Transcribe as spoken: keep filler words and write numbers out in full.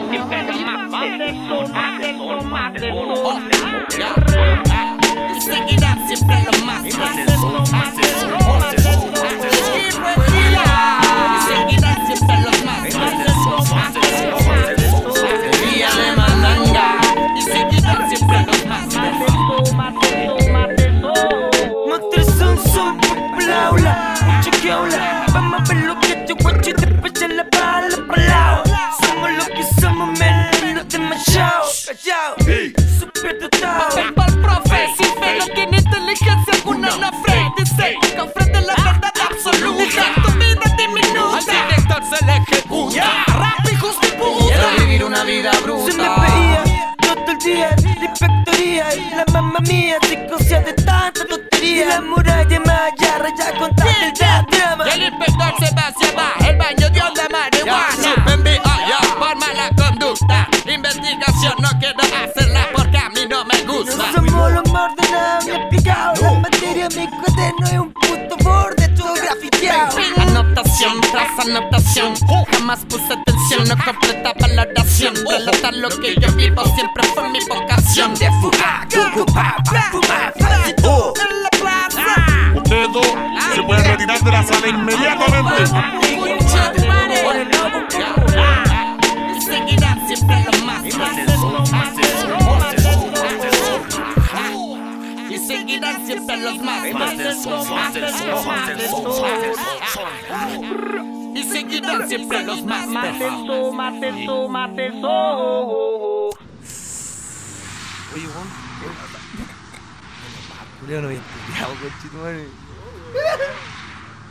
siempre los más. Más de sol, más de sol, más de sol. Y seguirán siempre los más. Más de sol, más de sol, más de sol. Y seguirán siempre los más. Más de sol, más de sol, más de sol. Día de mandanga. Y seguirán siempre los más. Más de sol, más de sol, más de sol. Monster son son la aula, mucho que habla. Vamos a ver lo que te guacho y después ya la bala palao. Somos lo que somos, men, no demasiado. Callao, super dotado. Vengo al profe, siempre no tiene inteligencia alguna en la frente. Dice que ofrece la verdad absoluta. Deja tu vida diminuta. Al director se le ejecuta. Rap y justo y puta. Quiero vivir una vida bruta. Se me veía todo el día la inspectoría y la mamá mía se cosía de tanta tontería. Y la muralla maya raya con tal el drama. Y el inspector se vaciaba el baño de onda marihuana. Suspendí allá por mala conducta. Investigación no quiero hacerla porque a mí no me gusta. No somos los más ordenados ni aplicados. La materia mi cuaderno es un puto borde todo grafiteado. Anotación tras anotación, jamás puse atención, no completaba la oración. Relatar lo que yo vivo siempre fue mi vocación. De fugar, ocupar, fumar, falsitud en la plaza. Ustedes dos se pueden retirar de la sala inmediatamente. Y seguirán siempre los más. Y seguirán siempre los más. Y seguirán siempre los más. Más de sol, más de sol, más de sol. Oye, Juan, Julio no había estudiado, conchetumare.